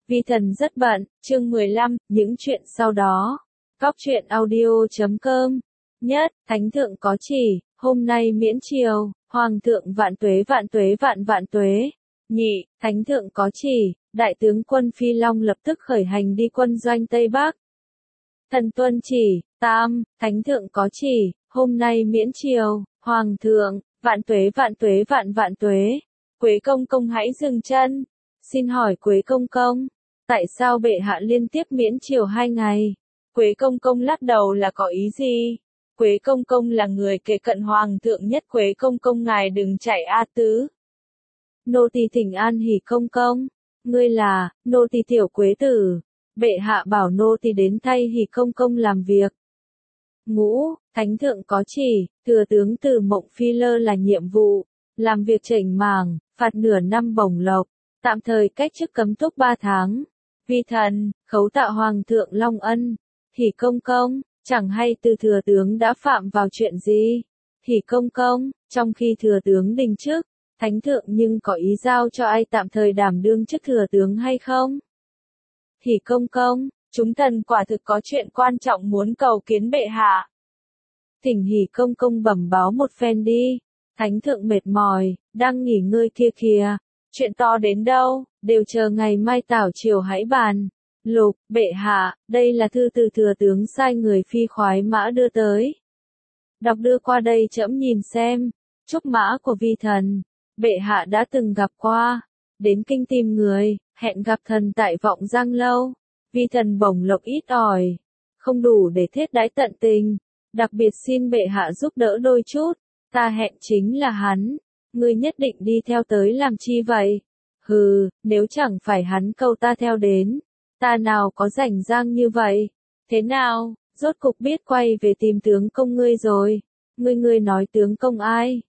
Vi thần rất bận, chương 15, những chuyện sau đó. Cóc truyện audio.com. Nhất, Thánh thượng có chỉ, hôm nay miễn triều, Hoàng thượng vạn tuế vạn tuế vạn vạn tuế. Nhị, Thánh thượng có chỉ, Đại tướng quân Phi Long lập tức khởi hành đi quân doanh Tây Bắc. Thần tuân chỉ. Tam, Thánh thượng có chỉ, hôm nay miễn triều, Hoàng thượng, vạn tuế vạn tuế vạn vạn tuế. Quế công công hãy dừng chân. Xin hỏi Quế công công, tại sao bệ hạ liên tiếp miễn triều 2 ngày? Quế công công lắc đầu là có ý gì? Quế công công là người kề cận hoàng thượng nhất, Quế công công ngài đừng chạy a tứ. Nô tỳ thỉnh an Hỉ công công. Ngươi là, nô tỳ tiểu Quế tử. Bệ hạ bảo nô tỳ đến thay Hỉ công công làm việc. Ngũ, Thánh thượng có chỉ, thừa tướng Từ Mộng Phi lơ là nhiệm vụ, làm việc chểnh mảng, phạt nửa năm bổng lộc, tạm thời cách chức cấm túc 3 tháng. Vi thần, khấu tạ hoàng thượng long ân. Hỉ công công, chẳng hay từ thừa tướng đã phạm vào chuyện gì? Hỉ công công, trong khi thừa tướng đình chức, Thánh thượng nhưng có ý giao cho ai tạm thời đảm đương chức thừa tướng hay không? Hỉ công công, chúng thần quả thực có chuyện quan trọng muốn cầu kiến bệ hạ. Thỉnh Hỉ công công bẩm báo một phen đi. Thánh thượng mệt mỏi, đang nghỉ ngơi kia kìa. Chuyện to đến đâu, đều chờ ngày mai tảo chiều hãy bàn. Lục, bệ hạ, đây là thư từ thừa tướng sai người phi khoái mã đưa tới. Đọc đưa qua đây trẫm nhìn xem. Trúc mã của vi thần, bệ hạ đã từng gặp qua. Đến kinh tìm người, hẹn gặp thần tại Vọng Giang lâu. Vi thần bổng lộc ít ỏi, không đủ để thiết đãi tận tình. Đặc biệt xin bệ hạ giúp đỡ đôi chút. Ta hẹn chính là hắn. Ngươi nhất định đi theo tới làm chi vậy? Hừ, nếu chẳng phải hắn câu ta theo đến, ta nào có rảnh rang như vậy. Thế nào, rốt cục biết quay về tìm tướng công ngươi rồi. Ngươi nói tướng công ai?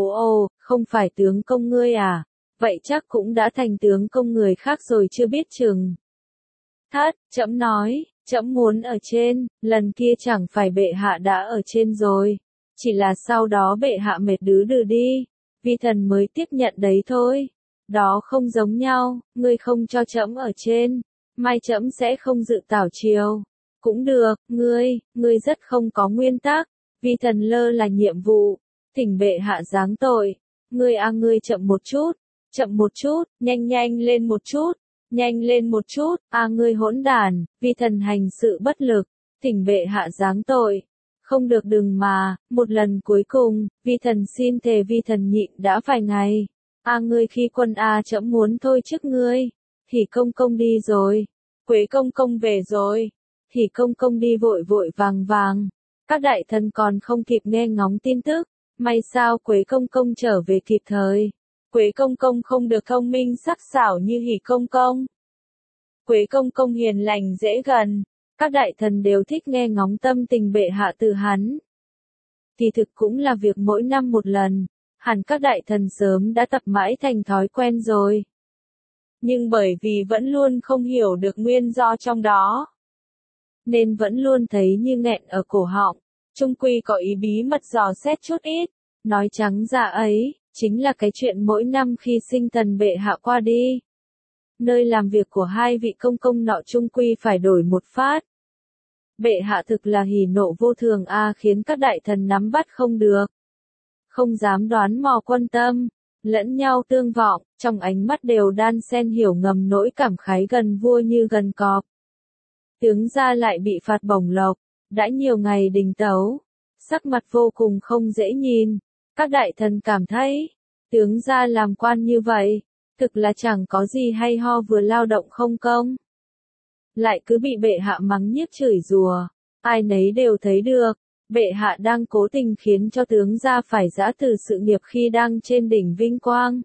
Ồ, không phải tướng công ngươi à? Vậy chắc cũng đã thành tướng công người khác rồi chưa biết chừng. Thất, trẫm nói, trẫm muốn ở trên, lần kia chẳng phải bệ hạ đã ở trên rồi. Chỉ là sau đó bệ hạ mệt đứ đừ đi, vi thần mới tiếp nhận đấy thôi. Đó không giống nhau, ngươi không cho trẫm ở trên, mai trẫm sẽ không dự tảo triều. Cũng được, ngươi rất không có nguyên tắc, vi thần lơ là nhiệm vụ, thỉnh bệ hạ giáng tội. Ngươi chậm một chút, nhanh lên một chút, ngươi hỗn đản, vi thần hành sự bất lực, thỉnh bệ hạ giáng tội. Không được đừng mà, một lần cuối cùng, vi thần xin thề vi thần nhịn đã vài ngày. Ngươi khi quân trẫm muốn thôi trước ngươi. Hỉ công công đi rồi. Quế công công về rồi. Hỉ công công đi vội vội vàng vàng. Các đại thần còn không kịp nghe ngóng tin tức. May sao Quế công công trở về kịp thời. Quế công công không được thông minh sắc sảo như Hỉ công công. Quế công công hiền lành dễ gần. Các đại thần đều thích nghe ngóng tâm tình bệ hạ từ hắn. Kỳ thực cũng là việc mỗi năm một lần, hẳn các đại thần sớm đã tập mãi thành thói quen rồi. Nhưng bởi vì vẫn luôn không hiểu được nguyên do trong đó, nên vẫn luôn thấy như nghẹn ở cổ họng, chung quy có ý bí mật dò xét chút ít. Nói trắng ra ấy, chính là cái chuyện mỗi năm khi sinh thần bệ hạ qua đi, nơi làm việc của hai vị công công nọ chung quy phải đổi một phát. Bệ hạ thực là hỉ nộ vô thường khiến các đại thần nắm bắt không được. Không dám đoán mò quân tâm, lẫn nhau tương vọng, trong ánh mắt đều đan xen hiểu ngầm nỗi cảm khái gần vua như gần cọp. Tướng gia lại bị phạt bổng lộc, đã nhiều ngày đình tấu, sắc mặt vô cùng không dễ nhìn. Các đại thần cảm thấy, tướng gia làm quan như vậy, thực là chẳng có gì hay ho, vừa lao động không công, lại cứ bị bệ hạ mắng nhiếc chửi rủa. Ai nấy đều thấy được, bệ hạ đang cố tình khiến cho tướng gia phải giã từ sự nghiệp khi đang trên đỉnh vinh quang.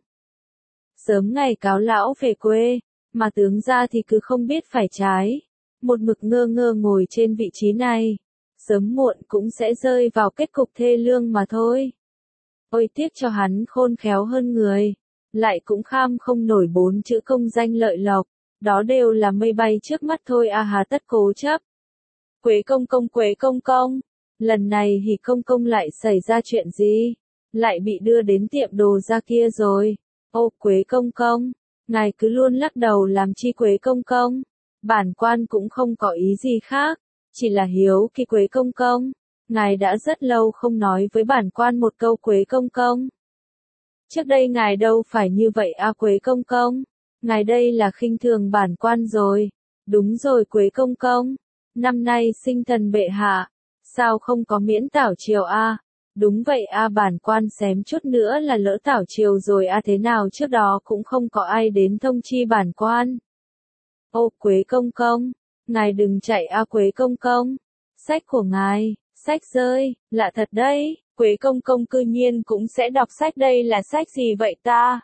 Sớm ngày cáo lão về quê, mà tướng gia thì cứ không biết phải trái, một mực ngơ ngơ ngồi trên vị trí này, sớm muộn cũng sẽ rơi vào kết cục thê lương mà thôi. Ôi tiếc cho hắn khôn khéo hơn người, lại cũng kham không nổi 4 chữ công danh lợi lộc. Đó đều là mây bay trước mắt thôi hà tất cố chấp. Quế công công, lần này Hỉ công công lại xảy ra chuyện gì? Lại bị đưa đến tiệm đồ gia kia rồi. Ô Quế công công, Ngài cứ luôn lắc đầu làm chi Quế công công. Bản quan cũng không có ý gì khác, chỉ là hiếu kỳ Quế công công. Ngài đã rất lâu không nói với bản quan một câu Quế công công. Trước đây ngài đâu phải như vậy à Quế công công. Ngài đây là khinh thường bản quan rồi. Đúng rồi Quế công công. Năm nay sinh thần bệ hạ. Sao không có miễn tảo triều a? Đúng vậy a, bản quan xém chút nữa là lỡ tảo triều rồi a, thế nào trước đó cũng không có ai đến thông chi bản quan. Ô Quế công công, ngài đừng chạy a Quế công công. Sách của ngài, sách rơi, lạ thật đấy, Quế công công cư nhiên cũng sẽ đọc sách, đây là sách gì vậy ta?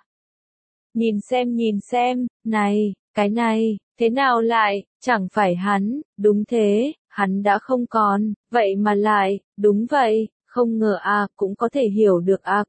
Nhìn xem, này, cái này, thế nào lại, chẳng phải hắn, đúng thế, hắn đã không còn, vậy mà lại, đúng vậy, không ngờ a, cũng có thể hiểu được a,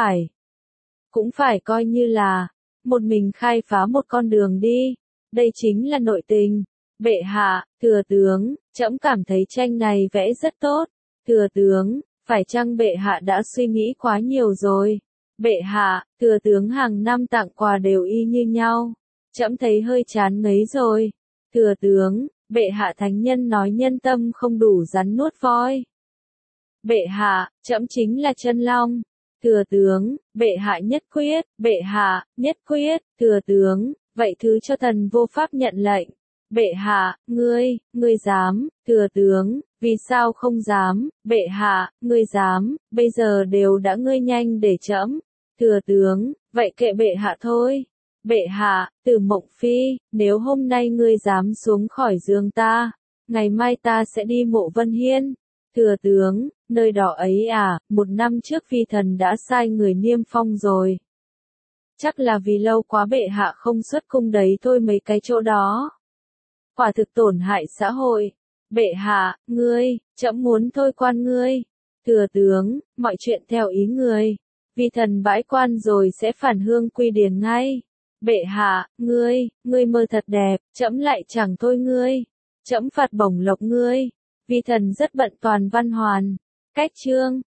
cũng phải coi như là, một mình khai phá một con đường đi, đây chính là nội tình. Bệ hạ, thừa tướng, trẫm cảm thấy tranh này vẽ rất tốt, thừa tướng, phải chăng bệ hạ đã suy nghĩ quá nhiều rồi? Bệ hạ, thừa tướng hàng năm tặng quà đều y như nhau. Trẫm thấy hơi chán ngấy rồi. Thừa tướng, bệ hạ thánh nhân nói nhân tâm không đủ rắn nuốt voi. Bệ hạ, trẫm chính là chân long. Thừa tướng, bệ hạ nhất quyết, bệ hạ, nhất quyết, thừa tướng, vậy thứ cho thần vô pháp nhận lệnh. Bệ hạ, ngươi dám, thừa tướng, vì sao không dám, bệ hạ, ngươi dám, bây giờ đều đã ngươi nhanh để trẫm. Thừa tướng, vậy kệ bệ hạ thôi. Bệ hạ, Từ Mộng Phi, nếu hôm nay ngươi dám xuống khỏi giường ta, ngày mai ta sẽ đi Mộ Vân Hiên. Thừa tướng, nơi đó ấy à, 1 năm trước phi thần đã sai người niêm phong rồi. Chắc là vì lâu quá bệ hạ không xuất cung đấy thôi mấy cái chỗ đó. Quả thực tổn hại xã hội. Bệ hạ, trẫm muốn thôi quan ngươi. Thừa tướng, mọi chuyện theo ý người. Vi thần bãi quan rồi sẽ phản hương quy điển ngay. Bệ hạ, ngươi mơ thật đẹp, trẫm lại chẳng thôi ngươi. Trẫm phạt bổng lộc ngươi. Vi thần rất bận toàn văn hoàn. Cách chương